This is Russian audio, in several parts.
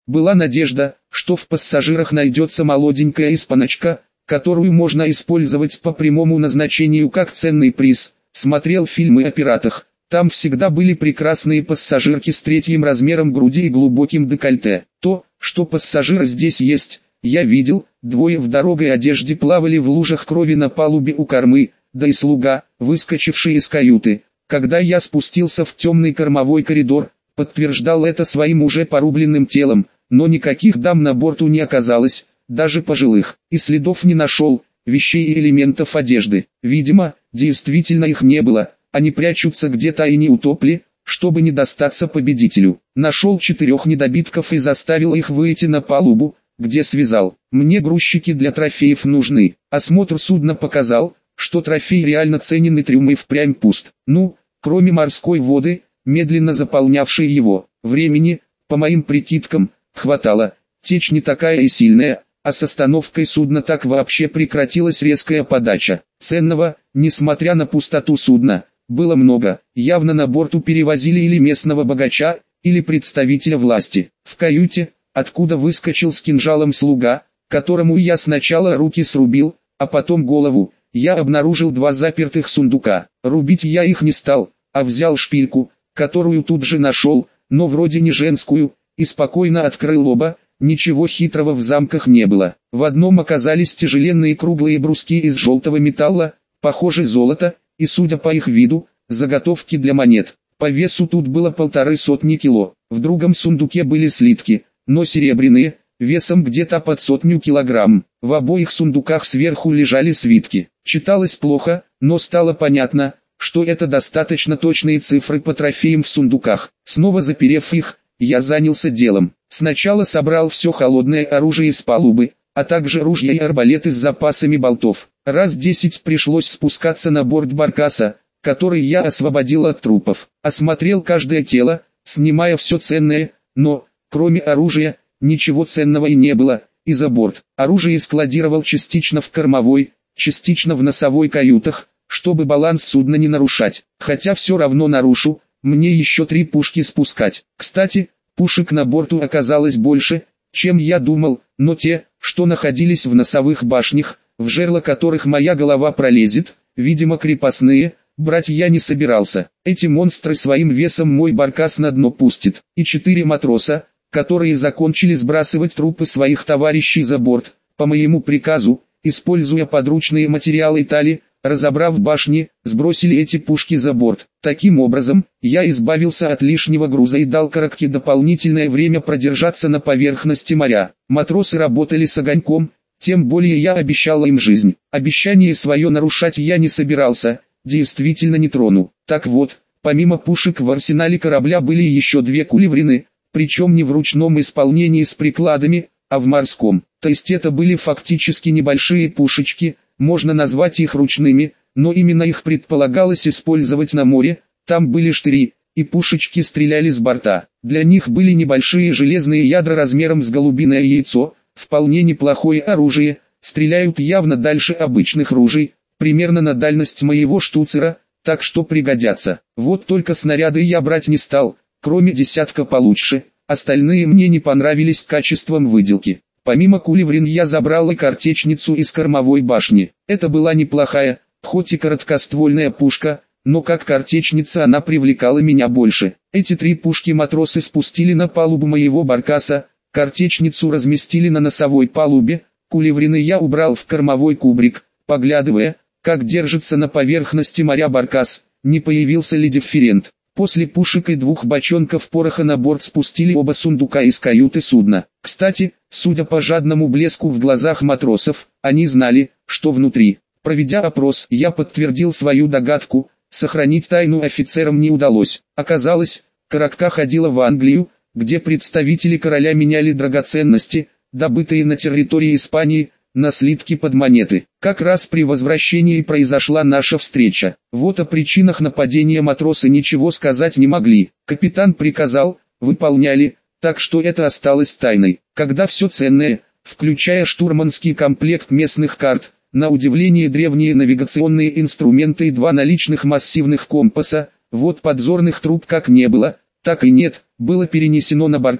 Была надежда, что в пассажирах найдется молоденькая испаночка, которую можно использовать по прямому назначению как ценный приз. Смотрел фильмы о пиратах. Там всегда были прекрасные пассажирки с третьим размером груди и глубоким декольте. То, что пассажиры здесь есть, я видел. Двое в дорогой одежде плавали в лужах крови на палубе у кормы, да и слуга, выскочивший из каюты, когда я спустился в темный кормовой коридор, подтверждал это своим уже порубленным телом, но никаких дам на борту не оказалось, даже пожилых, и следов не нашел, вещей и элементов одежды. Видимо, действительно их не было, они прячутся где-то и не утопли, чтобы не достаться победителю. Нашел 4 недобитков и заставил их выйти на палубу, где связал. Мне грузчики для трофеев нужны. Осмотр судна показал, что трофей реально ценен и трюм и впрямь пуст. Ну, кроме морской воды, медленно заполнявшей его. Времени, по моим прикидкам, хватало. Течь не такая и сильная, а с остановкой судна так вообще прекратилась резкая подача. Ценного, несмотря на пустоту судна, было много. Явно на борту перевозили или местного богача, или представителя власти. В каюте, откуда выскочил с кинжалом слуга, которому я сначала руки срубил, а потом голову, я обнаружил 2 запертых сундука. Рубить я их не стал, а взял шпильку, которую тут же нашел, но вроде не женскую, и спокойно открыл оба. Ничего хитрого в замках не было. В одном оказались тяжеленные круглые бруски из желтого металла, похоже золото, и судя по их виду, заготовки для монет. По весу тут было 150 кило. В другом сундуке были слитки, но серебряные, весом где-то под 100 килограмм. В обоих сундуках сверху лежали свитки. Читалось плохо, но стало понятно, что это достаточно точные цифры по трофеям в сундуках. Снова заперев их, я занялся делом. Сначала собрал все холодное оружие с палубы, а также ружья и арбалеты с запасами болтов. Раз 10 пришлось спускаться на борт баркаса, который я освободил от трупов. Осмотрел каждое тело, снимая все ценное, но, кроме оружия, ничего ценного и не было, и за борт. Оружие складировал частично в кормовой, частично в носовой каютах, чтобы баланс судна не нарушать. Хотя все равно нарушу, мне еще 3 пушки спускать. Кстати, пушек на борту оказалось больше, чем я думал, но те, что находились в носовых башнях, в жерло которых моя голова пролезет, видимо крепостные, брать я не собирался. Эти монстры своим весом мой баркас на дно пустит. И 4 матроса, которые закончили сбрасывать трупы своих товарищей за борт, по моему приказу, используя подручные материалы тали, разобрав башни, сбросили эти пушки за борт. Таким образом, я избавился от лишнего груза и дал Каракке дополнительное время продержаться на поверхности моря. Матросы работали с огоньком, тем более я обещал им жизнь. Обещание свое нарушать я не собирался, действительно не трону. Так вот, помимо пушек в арсенале корабля были еще 2 кулеврины, причем не в ручном исполнении с прикладами, а в морском. То есть это были фактически небольшие пушечки, можно назвать их ручными, но именно их предполагалось использовать на море, там были штыри, и пушечки стреляли с борта. Для них были небольшие железные ядра размером с голубиное яйцо, вполне неплохое оружие, стреляют явно дальше обычных ружей, примерно на дальность моего штуцера, так что пригодятся. Вот только снаряды я брать не стал, кроме десятка получше, остальные мне не понравились качеством выделки. Помимо кулеврин я забрал и картечницу из кормовой башни. Это была неплохая, хоть и короткоствольная пушка, но как картечница она привлекала меня больше. Эти 3 пушки матросы спустили на палубу моего баркаса, картечницу разместили на носовой палубе, кулеврины я убрал в кормовой кубрик, поглядывая, как держится на поверхности моря баркас, не появился ли дифферент. После пушек и 2 бочонков пороха на борт спустили оба сундука из каюты судна. Кстати, судя по жадному блеску в глазах матросов, они знали, что внутри. Проведя опрос, я подтвердил свою догадку, сохранить тайну офицерам не удалось. Оказалось, Каракка ходила в Англию, где представители короля меняли драгоценности, добытые на территории Испании, на слитки под монеты. Как раз при возвращении произошла наша встреча. Вот о причинах нападения матросы ничего сказать не могли. Капитан приказал, выполняли, так что это осталось тайной. Когда все ценное, включая штурманский комплект местных карт, на удивление древние навигационные инструменты и 2 наличных массивных компаса, вот подзорных труб как не было, так и нет, было перенесено на баркас,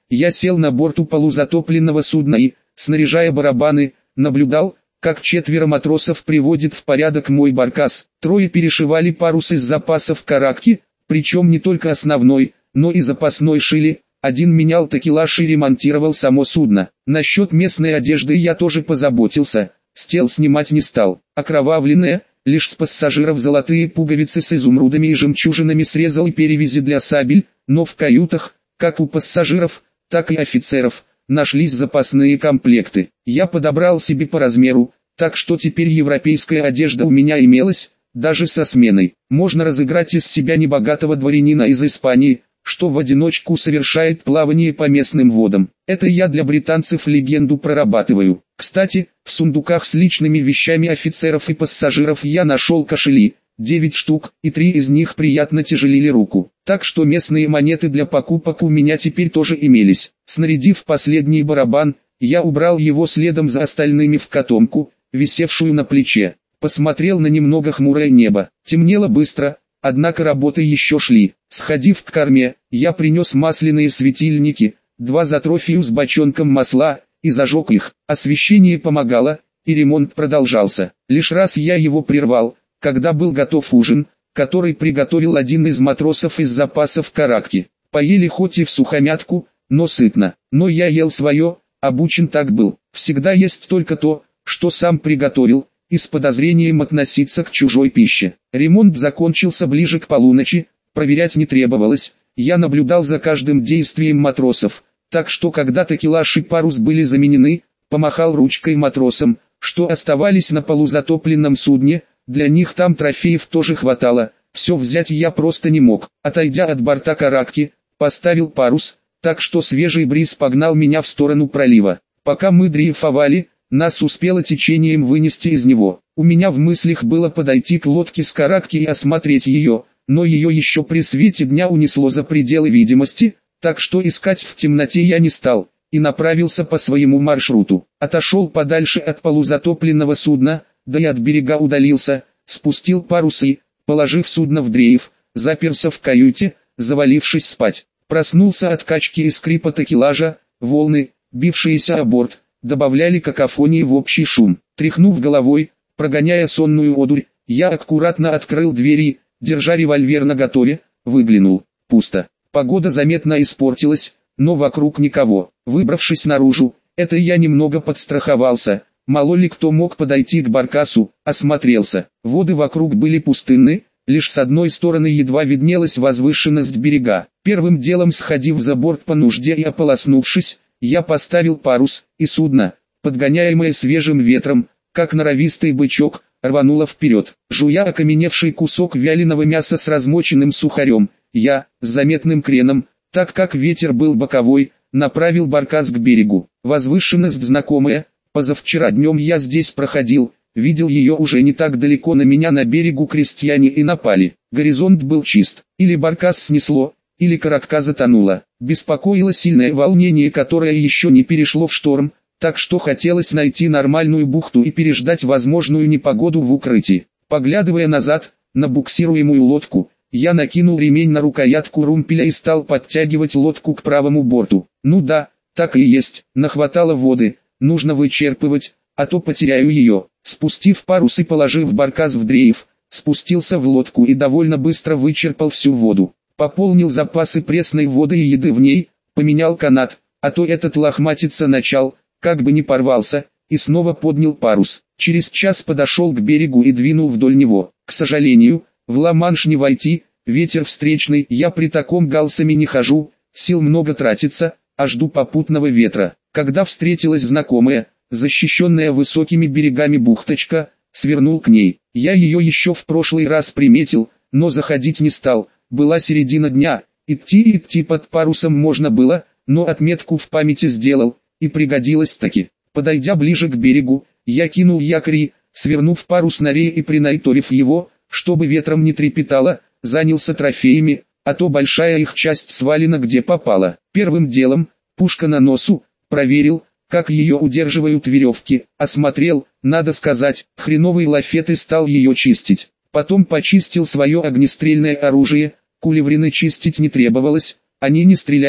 я сел на борту полузатопленного судна и, снаряжая барабаны, наблюдал, как 4 матросов приводят в порядок мой баркас. 3 перешивали парус из запасов каракки, причем не только основной, но и запасной шили. 1 менял такелаж и ремонтировал само судно. Насчет местной одежды я тоже позаботился, с тел снимать не стал. Окровавленные, лишь с пассажиров золотые пуговицы с изумрудами и жемчужинами срезал и перевязи для сабель, но в каютах, как у пассажиров, так и офицеров, нашлись запасные комплекты. Я подобрал себе по размеру, так что теперь европейская одежда у меня имелась, даже со сменой. Можно разыграть из себя небогатого дворянина из Испании, что в одиночку совершает плавание по местным водам. Это я для британцев легенду прорабатываю. Кстати, в сундуках с личными вещами офицеров и пассажиров я нашел кошели, 9 штук, и 3 из них приятно тяжелили руку. Так что местные монеты для покупок у меня теперь тоже имелись. Снарядив последний барабан, я убрал его следом за остальными в котомку, висевшую на плече. Посмотрел на немного хмурое небо. Темнело быстро, однако работы еще шли. Сходив к корме, я принес масляные светильники, 2 за трофею с бочонком масла, и зажег их. Освещение помогало, и ремонт продолжался. Лишь раз я его прервал, когда был готов ужин, который приготовил один из матросов из запасов каракки. Поели хоть и всухомятку, но сытно. Но я ел свое, обучен так был. Всегда есть только то, что сам приготовил, и с подозрением относиться к чужой пище. Ремонт закончился ближе к полуночи, проверять не требовалось, я наблюдал за каждым действием матросов, так что когда такелаж и парус были заменены, помахал ручкой матросам, что оставались на полузатопленном судне. Для них там трофеев тоже хватало, все взять я просто не мог. Отойдя от борта каракки, поставил парус, так что свежий бриз погнал меня в сторону пролива. Пока мы дрейфовали, нас успело течением вынести из него. У меня в мыслях было подойти к лодке с каракки и осмотреть ее, но ее еще при свете дня унесло за пределы видимости, так что искать в темноте я не стал, и направился по своему маршруту. Отошел подальше от полузатопленного судна, да и от берега удалился, спустил парус и, положив судно в дрейф, заперся в каюте, завалившись спать. Проснулся от качки и скрипа такелажа, волны, бившиеся о борт, добавляли какофонии в общий шум. Тряхнув головой, прогоняя сонную одурь, я аккуратно открыл двери, держа револьвер наготове, выглянул. Пусто. Погода заметно испортилась, но вокруг никого. Выбравшись наружу, это я немного подстраховался. Мало ли кто мог подойти к баркасу, осмотрелся. Воды вокруг были пустынны, лишь с одной стороны едва виднелась возвышенность берега. Первым делом, сходив за борт по нужде и ополоснувшись, я поставил парус, и судно, подгоняемое свежим ветром, как норовистый бычок, рвануло вперед. Жуя окаменевший кусок вяленого мяса с размоченным сухарем, я, с заметным креном, так как ветер был боковой, направил баркас к берегу. Возвышенность знакомая. Позавчера днем я здесь проходил, видел ее уже не так далеко. На меня на берегу крестьяне и напали. Горизонт был чист, или баркас снесло, или каракка затонула. Беспокоило сильное волнение, которое еще не перешло в шторм, так что хотелось найти нормальную бухту и переждать возможную непогоду в укрытии. Поглядывая назад, на буксируемую лодку, я накинул ремень на рукоятку румпеля и стал подтягивать лодку к правому борту. Ну да, так и есть, нахватало воды. Нужно вычерпывать, а то потеряю ее. Спустив парус и положив баркас в дрейф, спустился в лодку и довольно быстро вычерпал всю воду. Пополнил запасы пресной воды и еды в ней, поменял канат, а то этот лохматиться начал, как бы не порвался, и снова поднял парус. Через час подошел к берегу и двинул вдоль него. К сожалению, в Ла-Манш не войти, ветер встречный, я при таком галсами не хожу, сил много тратится, а жду попутного ветра. Когда встретилась знакомая, защищенная высокими берегами бухточка, свернул к ней. Я ее еще в прошлый раз приметил, но заходить не стал. Была середина дня, идти под парусом можно было, но отметку в памяти сделал, и пригодилось таки. Подойдя ближе к берегу, я кинул якорь, свернув парус на рей и принайторив его, чтобы ветром не трепетало, занялся трофеями, а то большая их часть свалена где попало. Первым делом, пушка на носу, проверил, как ее удерживают веревки, осмотрел, надо сказать, хреновый лафет и стал ее чистить. Потом почистил свое огнестрельное оружие, кулеврины чистить не требовалось, они не стреляли,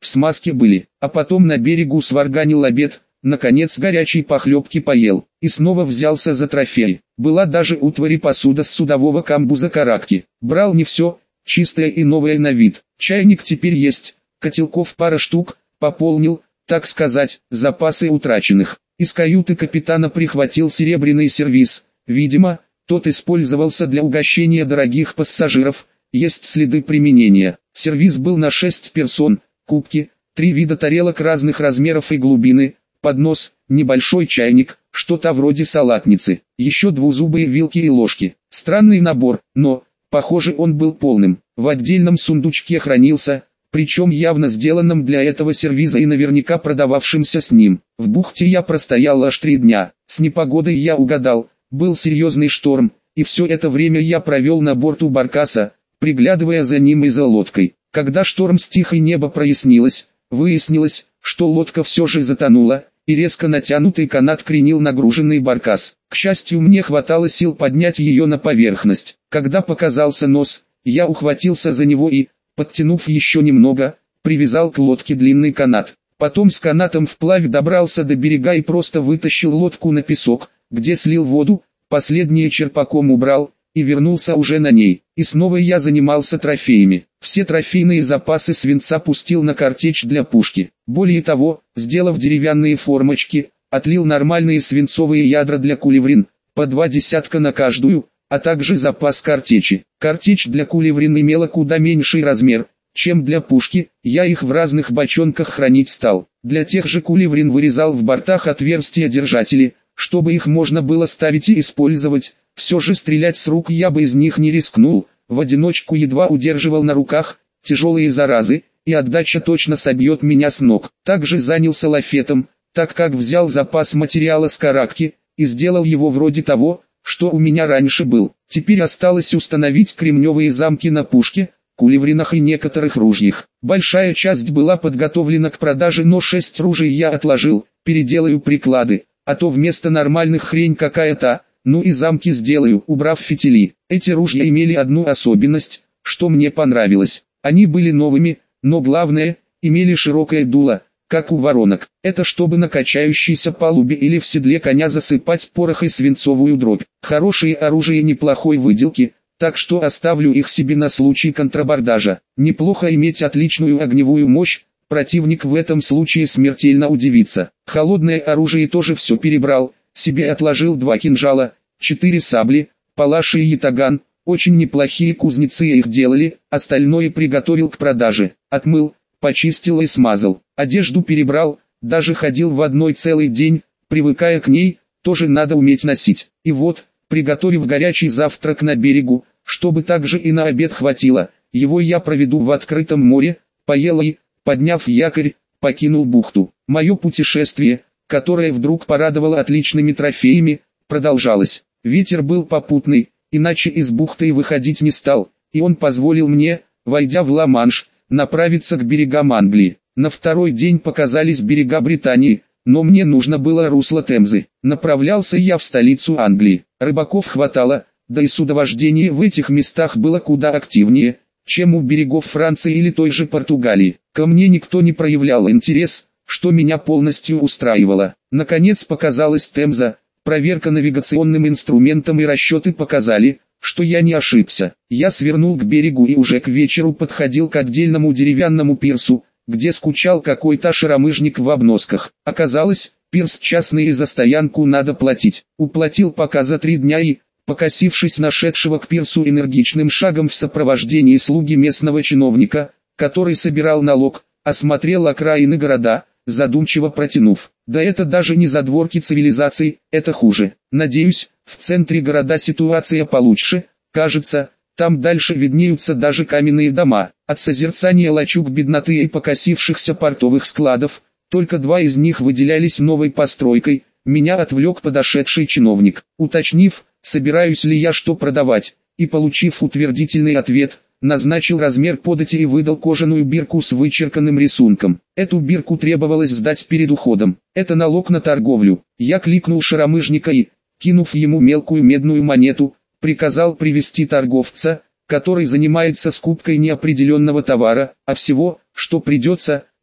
в смазке были. А потом на берегу сварганил обед, наконец горячей похлебки поел, и снова взялся за трофеи. Была даже утварь и посуда с судового камбуза каракки. Брал не все, чистое и новое на вид. Чайник теперь есть, котелков пара штук, пополнил, так сказать, запасы утраченных. Из каюты капитана прихватил серебряный сервиз, видимо, тот использовался для угощения дорогих пассажиров, есть следы применения. Сервиз был на 6 персон, кубки, 3 вида тарелок разных размеров и глубины, поднос, небольшой чайник, что-то вроде салатницы, еще двузубые вилки и ложки. Странный набор, но, похоже, он был полным. В отдельном сундучке хранился, причем явно сделанном для этого сервиза и наверняка продававшимся с ним. В бухте я простоял аж 3 дня. С непогодой я угадал, был серьезный шторм, и все это время я провел на борту баркаса, приглядывая за ним и за лодкой. Когда шторм стих и небо прояснилось, выяснилось, что лодка все же затонула, и резко натянутый канат кренил нагруженный баркас. К счастью, мне хватало сил поднять ее на поверхность. Когда показался нос, я ухватился за него и, подтянув еще немного, привязал к лодке длинный канат. Потом с канатом вплавь добрался до берега и просто вытащил лодку на песок, где слил воду, последнее черпаком убрал, и вернулся уже на ней. И снова я занимался трофеями. Все трофейные запасы свинца пустил на картечь для пушки. Более того, сделав деревянные формочки, отлил нормальные свинцовые ядра для кулеврин, по 2 десятка на каждую, а также запас картечи. Картечь для кулеврин имела куда меньший размер, чем для пушки, я их в разных бочонках хранить стал. Для тех же кулеврин вырезал в бортах отверстия-держатели, чтобы их можно было ставить и использовать. Все же стрелять с рук я бы из них не рискнул, в одиночку едва удерживал на руках тяжелые заразы, и отдача точно собьет меня с ног. Также занялся лафетом, так как взял запас материала с каракки, и сделал его вроде того, что у меня раньше был. Теперь осталось установить кремневые замки на пушке, кулевринах и некоторых ружьях. Большая часть была подготовлена к продаже, но 6 ружей я отложил, переделаю приклады, а то вместо нормальных хрень какая-то. Ну и замки сделаю, убрав фитили. Эти ружья имели одну особенность, что мне понравилось. Они были новыми, но главное, имели широкое дуло, как у воронок. Это чтобы на качающейся палубе или в седле коня засыпать порох и свинцовую дробь. Хорошие оружие неплохой выделки, так что оставлю их себе на случай контрабордажа. Неплохо иметь отличную огневую мощь, противник в этом случае смертельно удивится. Холодное оружие тоже все перебрал. Себе отложил 2 кинжала, 4 сабли, палаши и ятаган, очень неплохие кузнецы их делали, остальное приготовил к продаже, отмыл, почистил и смазал, одежду перебрал, даже ходил в одной целый день, привыкая к ней, тоже надо уметь носить. И вот, приготовив горячий завтрак на берегу, чтобы также и на обед хватило, его я проведу в открытом море, поел и, подняв якорь, покинул бухту. Мое путешествие, которое вдруг порадовало отличными трофеями, продолжалось. Ветер был попутный, иначе из бухты выходить не стал, и он позволил мне, войдя в Ла-Манш, направиться к берегам Англии. На второй день показались берега Британии, но мне нужно было русло Темзы. Направлялся я в столицу Англии. Рыбаков хватало, да и судовождение в этих местах было куда активнее, чем у берегов Франции или той же Португалии. Ко мне никто не проявлял интерес, что меня полностью устраивало. Наконец показалась Темза, проверка навигационным инструментом и расчеты показали, что я не ошибся. Я свернул к берегу и уже к вечеру подходил к отдельному деревянному пирсу, где скучал какой-то шаромыжник в обносках. Оказалось, пирс частный и за стоянку надо платить. Уплатил пока за 3 дня и, покосившись нашедшего к пирсу энергичным шагом в сопровождении слуги местного чиновника, который собирал налог, осмотрел окраины города, задумчиво протянув: да это даже не задворки цивилизации, это хуже. Надеюсь, в центре города ситуация получше, кажется, там дальше виднеются даже каменные дома. От созерцания лачуг бедноты и покосившихся портовых складов, только 2 из них выделялись новой постройкой, меня отвлек подошедший чиновник. Уточнив, собираюсь ли я что продавать, и получив утвердительный ответ, назначил размер подати и выдал кожаную бирку с вычерканным рисунком. Эту бирку требовалось сдать перед уходом. Это налог на торговлю. Я кликнул шаромыжника и, кинув ему мелкую медную монету, приказал привести торговца, который занимается скупкой неопределенного товара, а всего, что придется,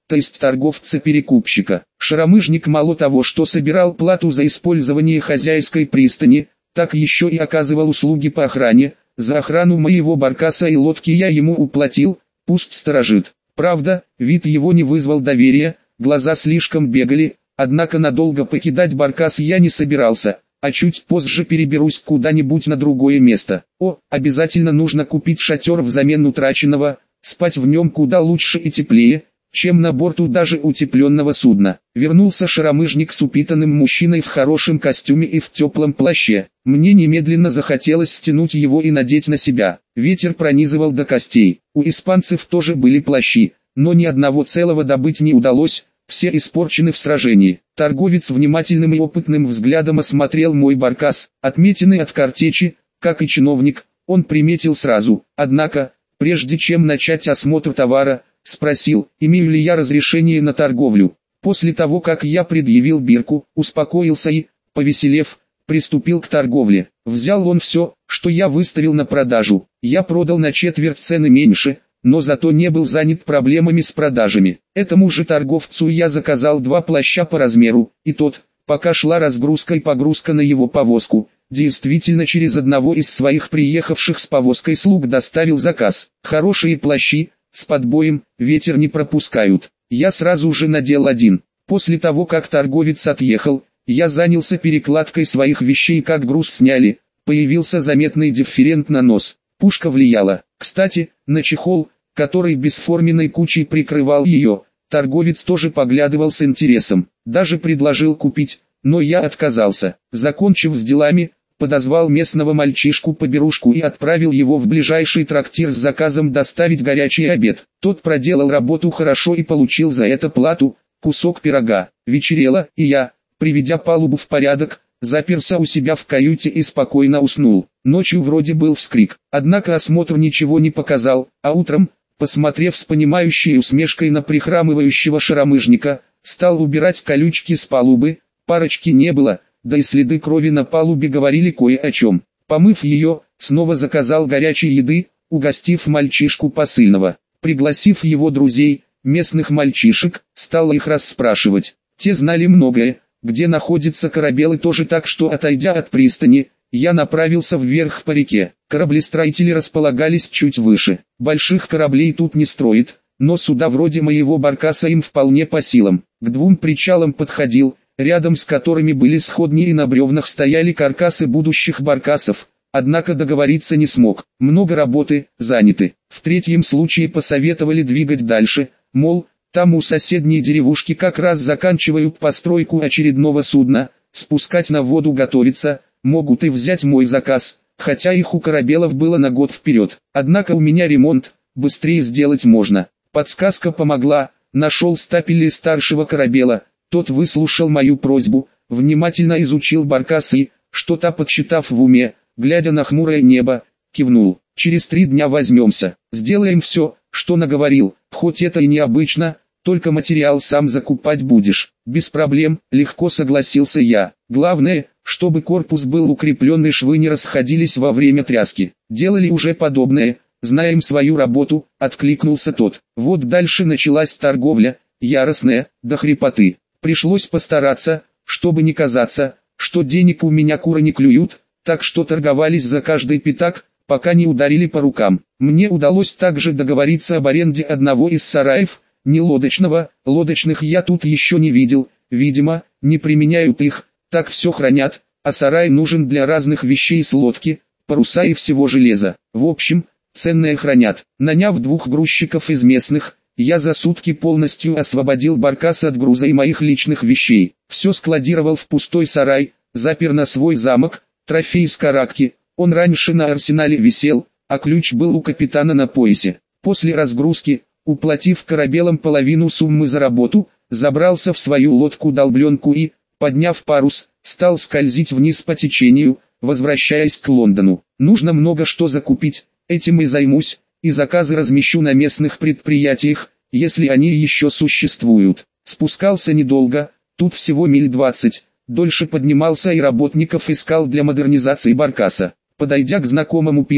то есть торговца-перекупщика. Шаромыжник мало того, что собирал плату за использование хозяйской пристани, так еще и оказывал услуги по охране. За охрану моего баркаса и лодки я ему уплатил, пусть сторожит. Правда, вид его не вызвал доверия, глаза слишком бегали, однако надолго покидать баркас я не собирался, а чуть позже переберусь куда-нибудь на другое место. Обязательно нужно купить шатер взамен утраченного, спать в нем куда лучше и теплее, чем на борту даже утепленного судна. Вернулся шаромыжник с упитанным мужчиной в хорошем костюме и в теплом плаще. Мне немедленно захотелось стянуть его и надеть на себя. Ветер пронизывал до костей. У испанцев тоже были плащи, но ни одного целого добыть не удалось, все испорчены в сражении. Торговец внимательным и опытным взглядом осмотрел мой баркас, отметины от картечи, как и чиновник, он приметил сразу. Однако, прежде чем начать осмотр товара, спросил, имею ли я разрешение на торговлю. После того, как я предъявил бирку, успокоился и, повеселев, приступил к торговле. Взял он все, что я выставил на продажу. Я продал на четверть цены меньше, но зато не был занят проблемами с продажами. Этому же торговцу я заказал 2 плаща по размеру, и тот, пока шла разгрузка и погрузка на его повозку, действительно через одного из своих приехавших с повозкой слуг доставил заказ. Хорошие плащи, с подбоем, ветер не пропускают. Я сразу же надел один. После того, как торговец отъехал, я занялся перекладкой своих вещей, как груз сняли, появился заметный дифферент на нос. Пушка влияла. Кстати, на чехол, который бесформенной кучей прикрывал ее, торговец тоже поглядывал с интересом. Даже предложил купить, но я отказался. Закончив с делами, подозвал местного мальчишку-поберушку и отправил его в ближайший трактир с заказом доставить горячий обед. Тот проделал работу хорошо и получил за это плату, кусок пирога. Вечерело, и я, приведя палубу в порядок, заперся у себя в каюте и спокойно уснул. Ночью вроде был вскрик, однако осмотр ничего не показал, а утром, посмотрев с понимающей усмешкой на прихрамывающего шаромыжника, стал убирать колючки с палубы, парочки не было, да и следы крови на палубе говорили кое о чем. Помыв ее, снова заказал горячей еды, угостив мальчишку посыльного. Пригласив его друзей, местных мальчишек, стал их расспрашивать. Те знали многое, где находится корабел, и тоже, так что, отойдя от пристани, я направился вверх по реке. Кораблестроители располагались чуть выше. Больших кораблей тут не строят, но суда вроде моего баркаса им вполне по силам. К 2 причалам подходил, рядом с которыми были сходни и на бревнах стояли каркасы будущих баркасов, однако договориться не смог. Много работы, заняты. В 3-м случае посоветовали двигать дальше, мол, там у соседней деревушки как раз заканчивают постройку очередного судна, спускать на воду готовиться, могут и взять мой заказ, хотя их у корабелов было на год вперед. Однако у меня ремонт, быстрее сделать можно. Подсказка помогла, нашел стапели старшего корабела. Тот выслушал мою просьбу, внимательно изучил баркас и, что-то подсчитав в уме, глядя на хмурое небо, кивнул. Через 3 дня возьмемся, сделаем все, что наговорил, хоть это и необычно, только материал сам закупать будешь. Без проблем, легко согласился я. Главное, чтобы корпус был укреплен и швы не расходились во время тряски. Делали уже подобное, знаем свою работу, откликнулся тот. Вот дальше началась торговля, яростная, до хрипоты. Пришлось постараться, чтобы не казаться, что денег у меня куры не клюют, так что торговались за каждый пятак, пока не ударили по рукам. Мне удалось также договориться об аренде одного из сараев, не лодочного, лодочных я тут еще не видел, видимо, не применяют их, так все хранят, а сарай нужен для разных вещей с лодки, паруса и всего железа. В общем, ценное хранят. Наняв 2 грузчиков из местных, я за сутки полностью освободил баркас от груза и моих личных вещей. Все складировал в пустой сарай, запер на свой замок, трофей из каракки. Он раньше на арсенале висел, а ключ был у капитана на поясе. После разгрузки, уплатив корабелам половину суммы за работу, забрался в свою лодку-долбленку и, подняв парус, стал скользить вниз по течению, возвращаясь к Лондону. Нужно много что закупить, этим и займусь, и заказы размещу на местных предприятиях, если они еще существуют. Спускался недолго, тут всего миль 20, дольше поднимался и работников искал для модернизации баркаса. Подойдя к знакомому пирсу,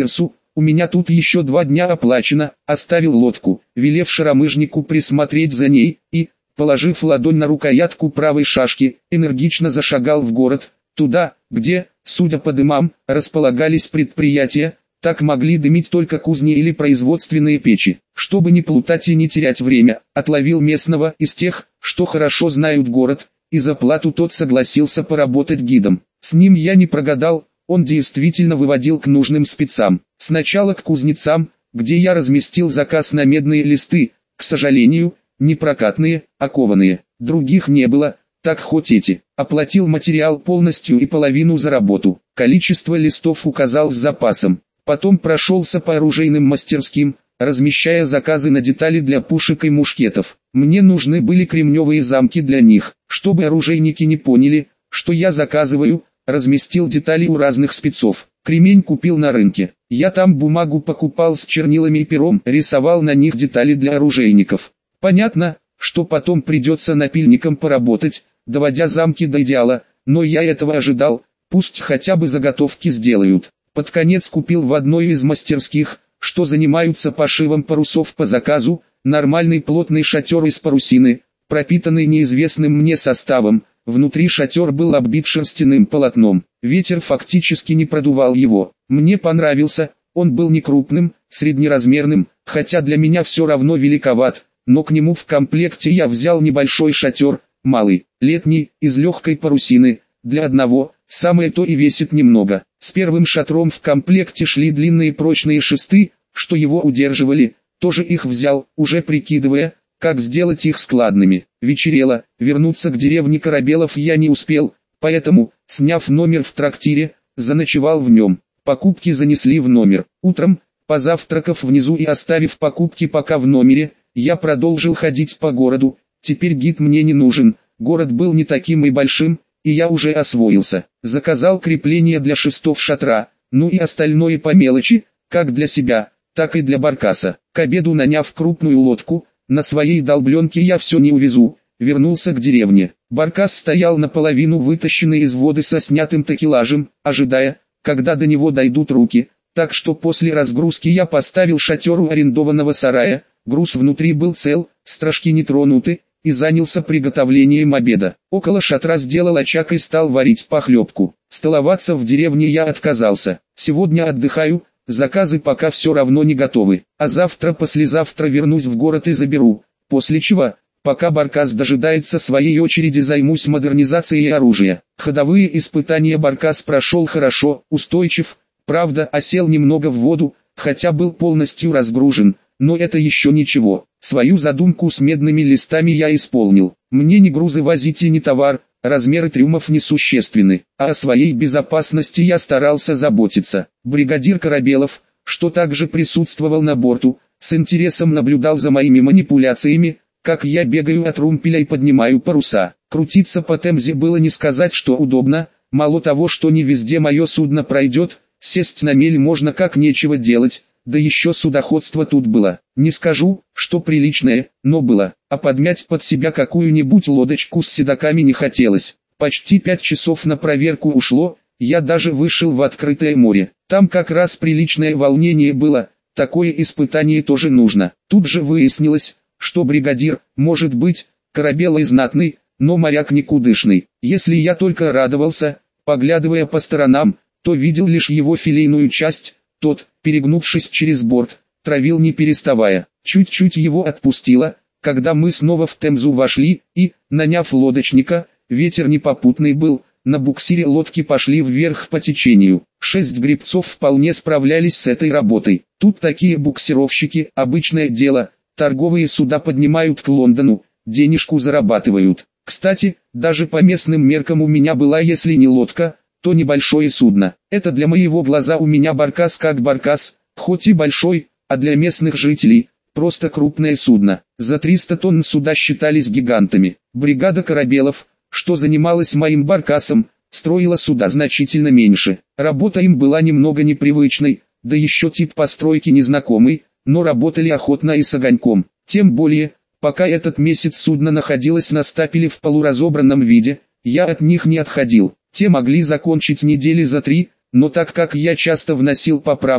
у меня тут еще 2 дня оплачено, оставил лодку, велев шаромыжнику присмотреть за ней, и, положив ладонь на рукоятку правой шашки, энергично зашагал в город, туда, где, судя по дымам, располагались предприятия, так могли дымить только кузни или производственные печи. Чтобы не плутать и не терять время, отловил местного из тех, что хорошо знают город, и за плату тот согласился поработать гидом. С ним я не прогадал, он действительно выводил к нужным спецам. Сначала к кузнецам, где я разместил заказ на медные листы, к сожалению, не прокатные, а кованые. Других не было, так хоть эти. Оплатил материал полностью и половину за работу. Количество листов указал с запасом. Потом прошелся по оружейным мастерским, размещая заказы на детали для пушек и мушкетов. Мне нужны были кремневые замки для них. Чтобы оружейники не поняли, что я заказываю, разместил детали у разных спецов. Кремень купил на рынке. Я там бумагу покупал с чернилами и пером, рисовал на них детали для оружейников. Понятно, что потом придется напильником поработать, доводя замки до идеала, но я этого ожидал, пусть хотя бы заготовки сделают. Под конец купил в одной из мастерских, что занимаются пошивом парусов по заказу, нормальный плотный шатер из парусины, пропитанный неизвестным мне составом. Внутри шатер был оббит шерстяным полотном, ветер фактически не продувал его. Мне понравился, он был не крупным, среднеразмерным, хотя для меня все равно великоват, но к нему в комплекте я взял небольшой шатер, малый, летний, из легкой парусины, для одного, самое то и весит немного. С первым шатром в комплекте шли длинные прочные шесты, что его удерживали, тоже их взял, уже прикидывая, как сделать их складными. Вечерело, вернуться к деревне Корабелов я не успел, поэтому, сняв номер в трактире, заночевал в нем. Покупки занесли в номер. Утром, позавтракав внизу и оставив покупки пока в номере, я продолжил ходить по городу. Теперь гид мне не нужен, город был не таким и большим, и я уже освоился. Заказал крепление для шестов шатра, ну и остальное по мелочи, как для себя, так и для баркаса. К обеду, наняв крупную лодку, на своей долбленке я все не увезу, вернулся к деревне. Баркас стоял наполовину вытащенный из воды со снятым такелажем, ожидая, когда до него дойдут руки, так что после разгрузки я поставил шатер у арендованного сарая, груз внутри был цел, стражки не тронуты, и занялся приготовлением обеда. Около шатра сделал очаг и стал варить похлебку. Столоваться в деревне я отказался. Сегодня отдыхаю, заказы пока все равно не готовы, а завтра-послезавтра вернусь в город и заберу, после чего, пока Баркас дожидается своей очереди, займусь модернизацией оружия. Ходовые испытания Баркас прошел хорошо, устойчив, правда осел немного в воду, хотя был полностью разгружен, но это еще ничего. Свою задумку с медными листами я исполнил. Мне не грузы возить и не товар, размеры трюмов несущественны, а о своей безопасности я старался заботиться. Бригадир Корабелов, что также присутствовал на борту, с интересом наблюдал за моими манипуляциями, как я бегаю от румпеля и поднимаю паруса. Крутиться по Темзе было не сказать, что удобно, мало того, что не везде мое судно пройдет, сесть на мель можно как нечего делать. Да еще судоходство тут было. Не скажу, что приличное, но было. А подмять под себя какую-нибудь лодочку с седаками не хотелось. Почти 5 часов на проверку ушло, я даже вышел в открытое море. Там как раз приличное волнение было, такое испытание тоже нужно. Тут же выяснилось, что бригадир, может быть, корабелый знатный, но моряк никудышный. Если я только радовался, поглядывая по сторонам, то видел лишь его филейную часть. Тот, перегнувшись через борт, травил не переставая. Чуть-чуть его отпустило, когда мы снова в Темзу вошли, и, наняв лодочника, ветер непопутный был, на буксире лодки пошли вверх по течению. 6 гребцов вполне справлялись с этой работой. Тут такие буксировщики, обычное дело, торговые суда поднимают к Лондону, денежку зарабатывают. Кстати, даже по местным меркам у меня была, если не лодка, то небольшое судно. Это для моего глаза у меня баркас как баркас, хоть и большой, а для местных жителей просто крупное судно. За 300 тонн суда считались гигантами. Бригада Корабелов, что занималась моим баркасом, строила суда значительно меньше. Работа им была немного непривычной, да еще тип постройки незнакомый, но работали охотно и с огоньком. Тем более, пока этот месяц судно находилось на стапеле в полуразобранном виде, я от них не отходил. Те могли закончить недели за 3, но так как я часто вносил поправки,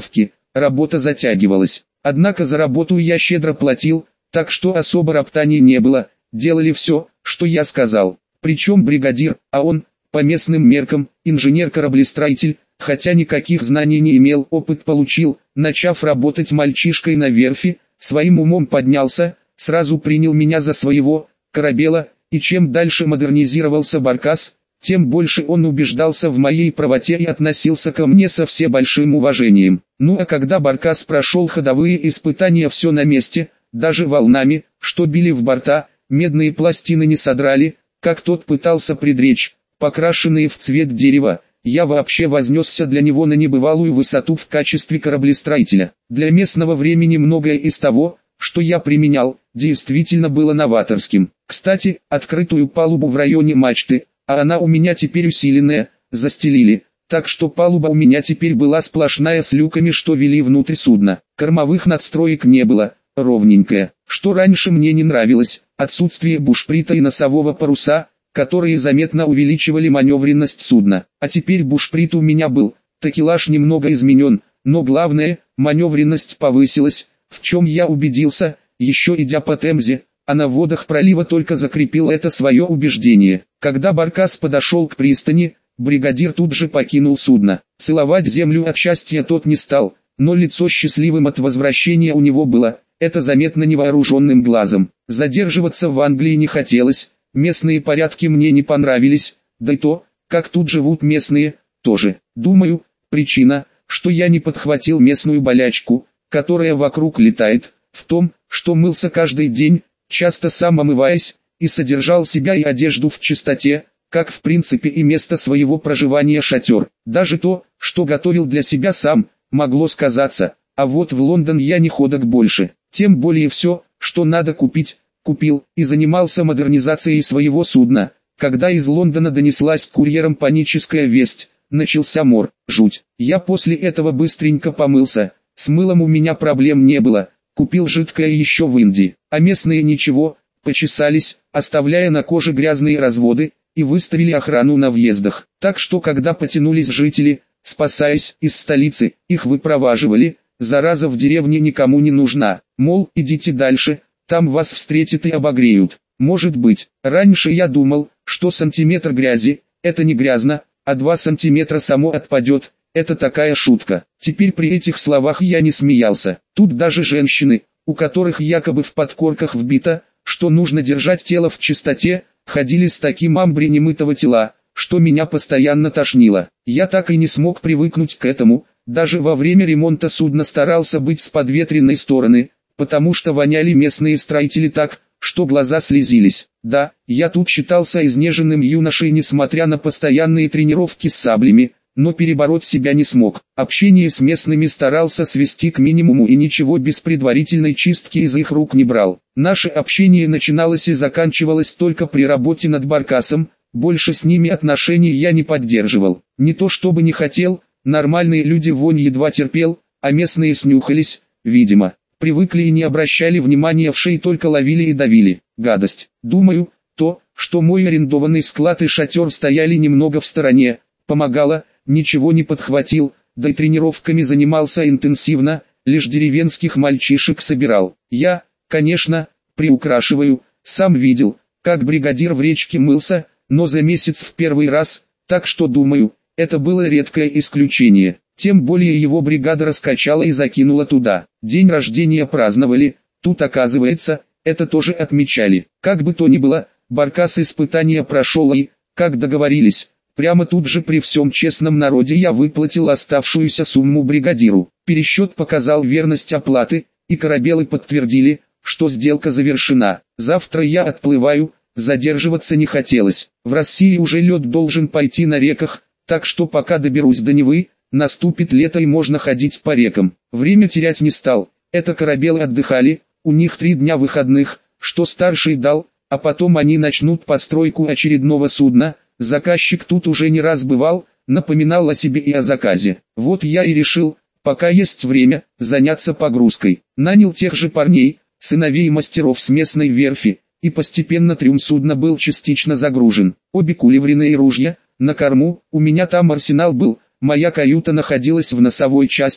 работа затягивалась. Однако за работу я щедро платил, так что особо роптаний не было, делали все, что я сказал. Причем бригадир, а он, по местным меркам, инженер-кораблестроитель, хотя никаких знаний не имел, опыт получил, начав работать мальчишкой на верфи, своим умом поднялся, сразу принял меня за своего корабела, и чем дальше модернизировался баркас, тем больше он убеждался в моей правоте и относился ко мне со все большим уважением. Ну а когда баркас прошел ходовые испытания, все на месте, даже волнами, что били в борта, медные пластины не содрали, как тот пытался предречь, покрашенные в цвет дерева, я вообще вознесся для него на небывалую высоту в качестве кораблестроителя. Для местного времени многое из того, что я применял, действительно было новаторским. Кстати, открытую палубу в районе мачты, а она у меня теперь усиленная, застелили, так что палуба у меня теперь была сплошная с люками, что вели внутрь судна. Кормовых надстроек не было, ровненькая. Что раньше мне не нравилось, отсутствие бушприта и носового паруса, которые заметно увеличивали маневренность судна. А теперь бушприт у меня был, такелаж немного изменен, но главное, маневренность повысилась, в чем я убедился, еще идя по Темзе, а на водах пролива только закрепил это свое убеждение. Когда баркас подошел к пристани, бригадир тут же покинул судно. Целовать землю от счастья тот не стал, но лицо счастливым от возвращения у него было, это заметно невооруженным глазом. Задерживаться в Англии не хотелось, местные порядки мне не понравились, да и то, как тут живут местные, тоже. Думаю, причина, что я не подхватил местную болячку, которая вокруг летает, в том, что мылся каждый день, часто сам омываясь, и содержал себя и одежду в чистоте, как в принципе и место своего проживания шатер. Даже то, что готовил для себя сам, могло сказаться, а вот в Лондон я не ходок больше. Тем более все, что надо купить, купил, и занимался модернизацией своего судна. Когда из Лондона донеслась курьером паническая весть, начался мор, жуть. Я после этого быстренько помылся, с мылом у меня проблем не было, купил жидкое еще в Индии, а местные ничего, почесались, оставляя на коже грязные разводы, и выставили охрану на въездах. Так что когда потянулись жители, спасаясь из столицы, их выпроваживали, зараза в деревне никому не нужна, мол, идите дальше, там вас встретят и обогреют. Может быть, раньше я думал, что сантиметр грязи, это не грязно, а 2 сантиметра само отпадет, это такая шутка. Теперь при этих словах я не смеялся. Тут даже женщины, у которых якобы в подкорках вбито, что нужно держать тело в чистоте, ходили с таким амбре немытого тела, что меня постоянно тошнило. Я так и не смог привыкнуть к этому, даже во время ремонта судна старался быть с подветренной стороны, потому что воняли местные строители так, что глаза слезились. Да, я тут считался изнеженным юношей, несмотря на постоянные тренировки с саблями, но перебороть себя не смог. Общение с местными старался свести к минимуму и ничего без предварительной чистки из их рук не брал. Наше общение начиналось и заканчивалось только при работе над баркасом, больше с ними отношений я не поддерживал. Не то чтобы не хотел, нормальные люди вонь едва терпел, а местные снюхались, видимо, привыкли и не обращали внимания, в шеи только ловили и давили. Гадость. Думаю, то, что мой арендованный склад и шатер стояли немного в стороне, помогало, ничего не подхватил, да и тренировками занимался интенсивно, лишь деревенских мальчишек собирал. Я, конечно, приукрашиваю, сам видел, как бригадир в речке мылся, но за месяц в первый раз, так что думаю, это было редкое исключение. Тем более его бригада раскачала и закинула туда. День рождения праздновали, тут оказывается, это тоже отмечали. Как бы то ни было, баркас испытания прошел и, как договорились, прямо тут же при всем честном народе я выплатил оставшуюся сумму бригадиру. Пересчет показал верность оплаты, и корабелы подтвердили, что сделка завершена. Завтра я отплываю, задерживаться не хотелось. В России уже лед должен пойти на реках, так что пока доберусь до Невы, наступит лето и можно ходить по рекам. Время терять не стал, это корабелы отдыхали, у них 3 дня выходных, что старший дал, а потом они начнут постройку очередного судна. Заказчик тут уже не раз бывал, напоминал о себе и о заказе. Вот я и решил, пока есть время, заняться погрузкой. Нанял тех же парней, сыновей мастеров с местной верфи, и постепенно трюм судна был частично загружен. Обе кулевряные ружья, на корму, у меня там арсенал был, моя каюта находилась в носовой части,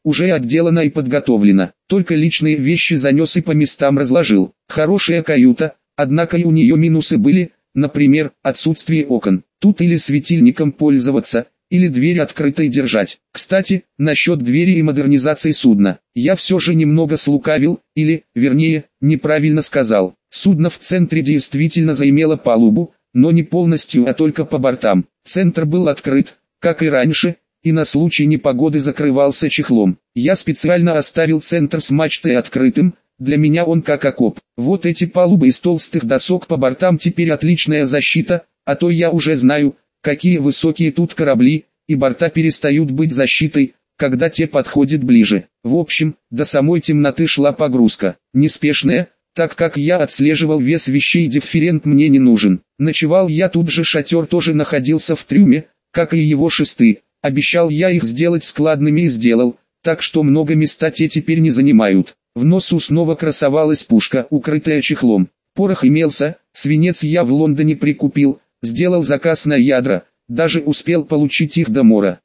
уже отделана и подготовлена. Только личные вещи занес и по местам разложил. Хорошая каюта, однако и у нее минусы были, например, отсутствие окон. Тут или светильником пользоваться, или дверь открытой держать. Кстати, насчет двери и модернизации судна. Я все же немного слукавил, или, вернее, неправильно сказал. Судно в центре действительно заимело палубу, но не полностью, а только по бортам. Центр был открыт, как и раньше, и на случай непогоды закрывался чехлом. Я специально оставил центр с мачтой открытым, для меня он как окоп. Вот эти палубы из толстых досок по бортам теперь отличная защита, а то я уже знаю, какие высокие тут корабли, и борта перестают быть защитой, когда те подходят ближе. В общем, до самой темноты шла погрузка. Неспешная, так как я отслеживал вес вещей, дифферент мне не нужен. Ночевал я тут же, шатер тоже находился в трюме, как и его шесты. Обещал я их сделать складными и сделал, так что много места те теперь не занимают. В носу снова красовалась пушка, укрытая чехлом. Порох имелся, свинец я в Лондоне прикупил, сделал заказ на ядра, даже успел получить их до мора.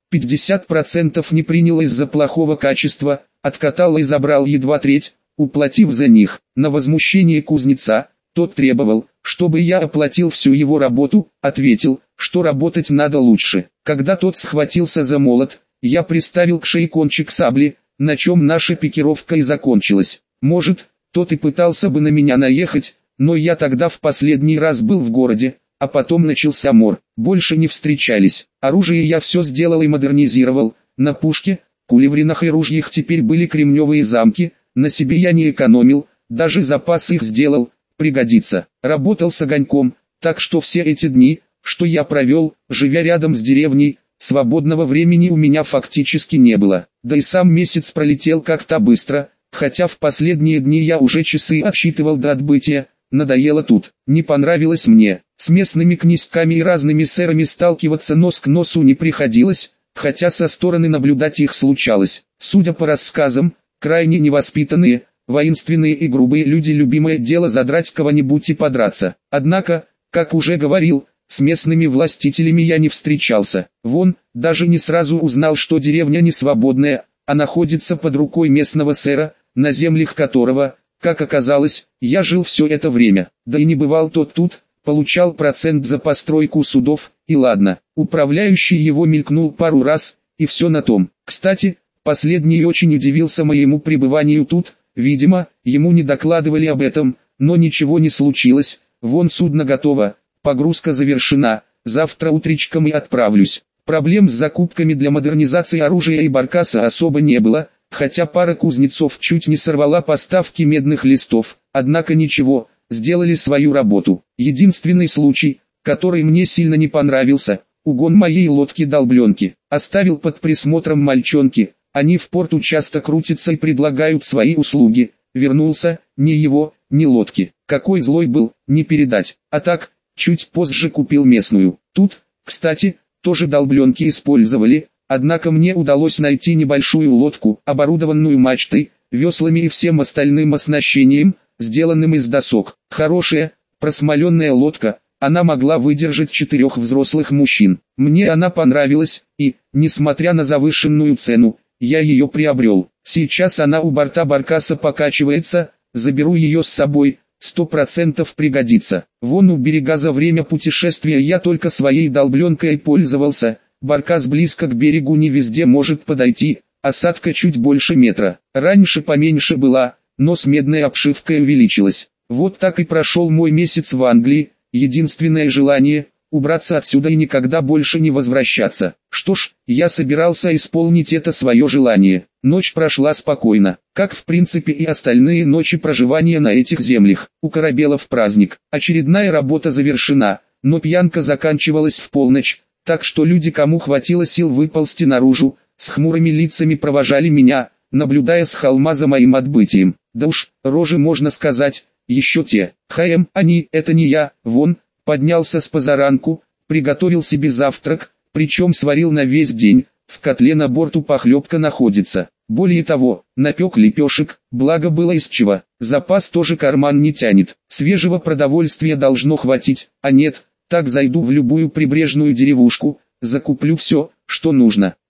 50% не принял из-за плохого качества, откатал и забрал едва треть, уплатив за них. На возмущение кузнеца, тот требовал, чтобы я оплатил всю его работу, ответил, что работать надо лучше. Когда тот схватился за молот, я приставил к шее кончик сабли, на чем наша пикировка и закончилась. Может, тот и пытался бы на меня наехать, но я тогда в последний раз был в городе, а потом начался мор. Больше не встречались. Оружие я все сделал и модернизировал. На пушке, кулевринах и ружьях теперь были кремневые замки, на себе я не экономил, даже запас их сделал, пригодится. Работал с огоньком, так что все эти дни, что я провел, живя рядом с деревней, свободного времени у меня фактически не было. Да и сам месяц пролетел как-то быстро, хотя в последние дни я уже часы отсчитывал до отбытия. Надоело тут, не понравилось мне. С местными князьками и разными сэрами сталкиваться нос к носу не приходилось, хотя со стороны наблюдать их случалось. Судя по рассказам, крайне невоспитанные, воинственные и грубые люди, любимое дело задрать кого-нибудь и подраться. Однако, как уже говорил, с местными властителями я не встречался. Вон, даже не сразу узнал, что деревня не свободная, а находится под рукой местного сэра, на землях которого, как оказалось, я жил все это время. Да и не бывал тот тут, получал процент за постройку судов, и ладно. Управляющий его мелькнул пару раз, и все на том. Кстати, последний очень удивился моему пребыванию тут, видимо, ему не докладывали об этом, но ничего не случилось, вон судно готово, погрузка завершена, завтра утречком и отправлюсь. Проблем с закупками для модернизации оружия и баркаса особо не было, хотя пара кузнецов чуть не сорвала поставки медных листов, однако ничего, сделали свою работу. Единственный случай, который мне сильно не понравился, угон моей лодки-долбленки. Оставил под присмотром мальчонки, они в порту часто крутятся и предлагают свои услуги. Вернулся, ни его, ни лодки. Какой злой был, не передать. А так, чуть позже купил местную. Тут, кстати, тоже долбленки использовали. Однако мне удалось найти небольшую лодку, оборудованную мачтой, веслами и всем остальным оснащением, сделанным из досок. Хорошая, просмоленная лодка, она могла выдержать 4 взрослых мужчин. Мне она понравилась, и, несмотря на завышенную цену, я ее приобрел. Сейчас она у борта баркаса покачивается, заберу ее с собой, 100% пригодится. Вон у берега за время путешествия я только своей долбленкой пользовался. Баркас близко к берегу не везде может подойти, осадка чуть больше метра. Раньше поменьше была, но с медной обшивкой увеличилась. Вот так и прошел мой месяц в Англии. Единственное желание – убраться отсюда и никогда больше не возвращаться. Что ж, я собирался исполнить это свое желание. Ночь прошла спокойно, как в принципе и остальные ночи проживания на этих землях. У корабелов праздник. Очередная работа завершена, но пьянка заканчивалась в полночь. Так что люди, кому хватило сил выползти наружу, с хмурыми лицами провожали меня, наблюдая с холма за моим отбытием. Да уж, рожи можно сказать, еще те. Они, это не я, вон, поднялся с позаранку, приготовил себе завтрак, причем сварил на весь день, в котле на борту похлебка находится. Более того, напек лепешек, благо было из чего, запас тоже карман не тянет. Свежего продовольствия должно хватить, а нет, так зайду в любую прибрежную деревушку, закуплю все, что нужно.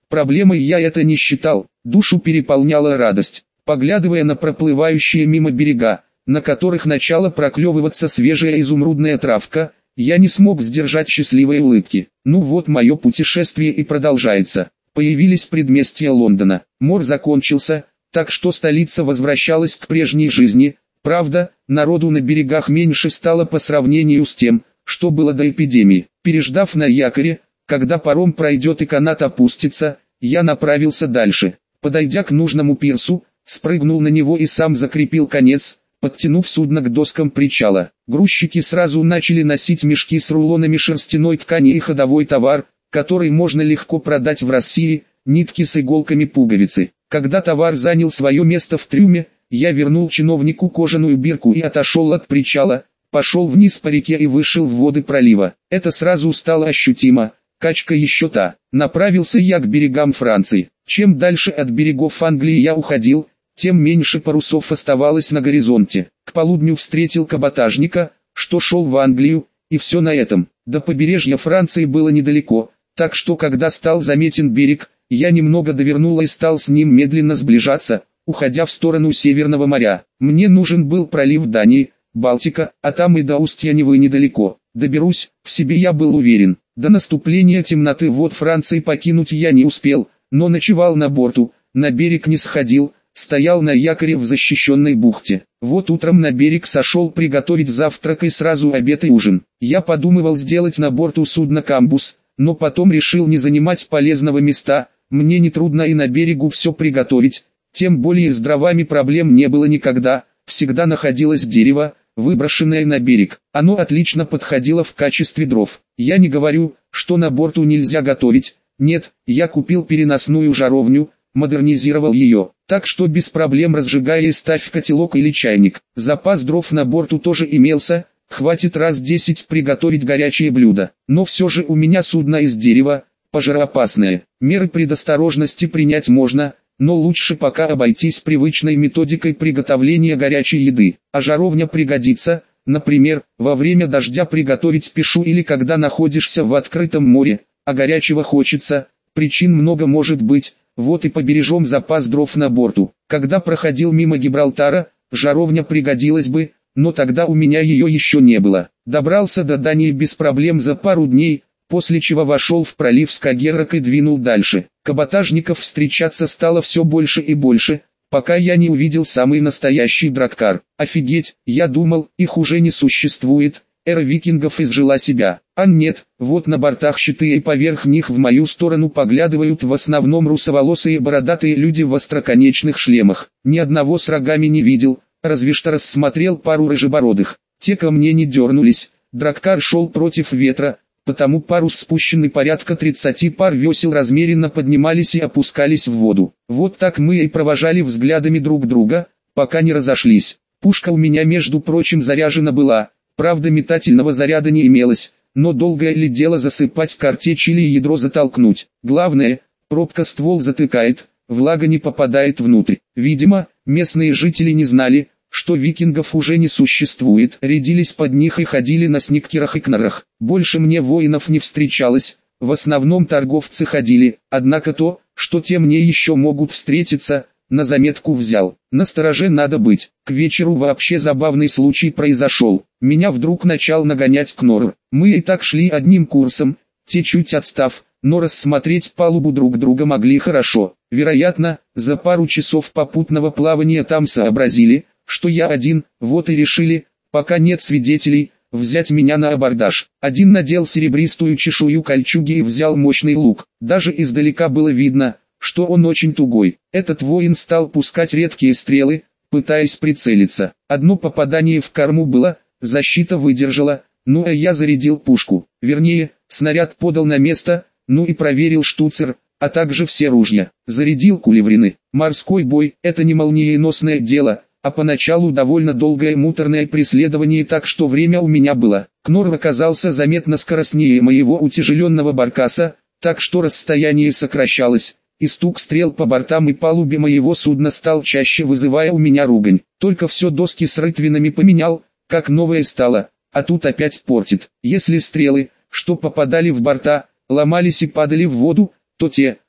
Проблемой я это не считал, душу переполняла радость. Поглядывая на проплывающие мимо берега, на которых начала проклевываться свежая изумрудная травка, я не смог сдержать счастливой улыбки. Ну вот мое путешествие и продолжается. Появились предместья Лондона. Мор закончился, так что столица возвращалась к прежней жизни. Правда, народу на берегах меньше стало по сравнению с тем, что было до эпидемии. Переждав на якоре, когда паром пройдет и канат опустится, я направился дальше. Подойдя к нужному пирсу, спрыгнул на него и сам закрепил конец, подтянув судно к доскам причала. Грузчики сразу начали носить мешки с рулонами шерстяной ткани и ходовой товар, который можно легко продать в России, нитки с иголками-пуговицы. Когда товар занял свое место в трюме, я вернул чиновнику кожаную бирку и отошел от причала, пошел вниз по реке и вышел в воды пролива. Это сразу стало ощутимо, качка еще та. Направился я к берегам Франции. Чем дальше от берегов Англии я уходил, тем меньше парусов оставалось на горизонте. К полудню встретил каботажника, что шел в Англию, и все на этом. До побережья Франции было недалеко, так что когда стал заметен берег, я немного довернул и стал с ним медленно сближаться, уходя в сторону Северного моря. Мне нужен был пролив Дании, Балтика, а там и до устья Невы недалеко. Доберусь, в себе я был уверен. До наступления темноты вод Франции покинуть я не успел, но ночевал на борту, на берег не сходил, стоял на якоре в защищенной бухте. Вот утром на берег сошел приготовить завтрак и сразу обед и ужин. Я подумывал сделать на борту судна камбуз, но потом решил не занимать полезного места, мне нетрудно и на берегу все приготовить, тем более с дровами проблем не было никогда, всегда находилось дерево, выброшенное на берег. Оно отлично подходило в качестве дров. Я не говорю, что на борту нельзя готовить, нет, я купил переносную жаровню, модернизировал ее, так что без проблем разжигая и ставь котелок или чайник. Запас дров на борту тоже имелся, хватит раз 10 приготовить горячее блюдо. Но все же у меня судно из дерева, пожароопасное. Меры предосторожности принять можно, но лучше пока обойтись привычной методикой приготовления горячей еды. А жаровня пригодится, например, во время дождя приготовить пишу или когда находишься в открытом море, а горячего хочется, причин много может быть. Вот и побережем запас дров на борту. Когда проходил мимо Гибралтара, жаровня пригодилась бы, но тогда у меня ее еще не было. Добрался до Дании без проблем за пару дней, после чего вошел в пролив Скагеррак и двинул дальше. Каботажников встречаться стало все больше и больше, пока я не увидел самый настоящий драккар. Офигеть, я думал, их уже не существует. Эра викингов изжила себя. А нет, вот на бортах щиты и поверх них в мою сторону поглядывают в основном русоволосые бородатые люди в остроконечных шлемах. Ни одного с рогами не видел, разве что рассмотрел пару рыжебородых. Те ко мне не дернулись, драккар шел против ветра, потому парус спущенный порядка 30 пар весел размеренно поднимались и опускались в воду. Вот так мы и провожали взглядами друг друга, пока не разошлись. Пушка у меня между прочим заряжена была. Правда метательного заряда не имелось, но долгое ли дело засыпать картечь или ядро затолкнуть. Главное, пробка ствол затыкает, влага не попадает внутрь. Видимо, местные жители не знали, что викингов уже не существует. Рядились под них и ходили на сникерах и кнарах. Больше мне воинов не встречалось, в основном торговцы ходили, однако то, что те мне еще могут встретиться, на заметку взял. Настороже надо быть. К вечеру вообще забавный случай произошел. Меня вдруг начал нагонять Кнор. Мы и так шли одним курсом, те чуть отстав, но рассмотреть палубу друг друга могли хорошо. Вероятно, за пару часов попутного плавания там сообразили, что я один, вот и решили, пока нет свидетелей, взять меня на абордаж. Один надел серебристую чешую кольчуги и взял мощный лук. Даже издалека было видно, что он очень тугой. Этот воин стал пускать редкие стрелы, пытаясь прицелиться. Одно попадание в корму было, защита выдержала, ну а я зарядил пушку. Вернее, снаряд подал на место, ну и проверил штуцер, а также все ружья. Зарядил кулеврины. Морской бой – это не молниеносное дело, а поначалу довольно долгое муторное преследование, так что время у меня было. Кнор оказался заметно скоростнее моего утяжеленного баркаса, так что расстояние сокращалось, и стук стрел по бортам и палубе моего судна стал чаще, вызывая у меня ругань. Только все доски с рытвинами поменял, как новое стало, а тут опять портит. Если стрелы, что попадали в борта, ломались и падали в воду, то те,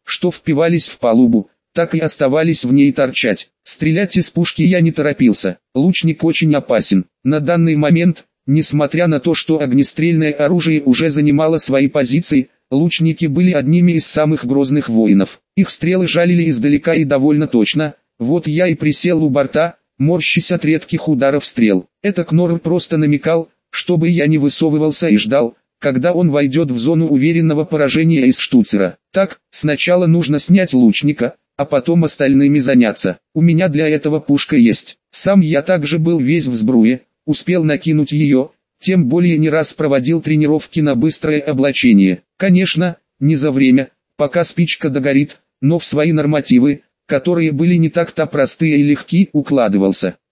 что впивались в палубу, так и оставались в ней торчать. Стрелять из пушки я не торопился. Лучник очень опасен. На данный момент, несмотря на то, что огнестрельное оружие уже занимало свои позиции, лучники были одними из самых грозных воинов. Их стрелы жалили издалека и довольно точно. Вот я и присел у борта, морщась от редких ударов стрел. Это Кнорр просто намекал, чтобы я не высовывался и ждал, когда он войдет в зону уверенного поражения из штуцера. Так, сначала нужно снять лучника, а потом остальными заняться. У меня для этого пушка есть. Сам я также был весь в сбруе, успел накинуть ее, тем более не раз проводил тренировки на быстрое облачение. Конечно, не за время, пока спичка догорит, но в свои нормативы, которые были не так-то простые и легки, укладывался.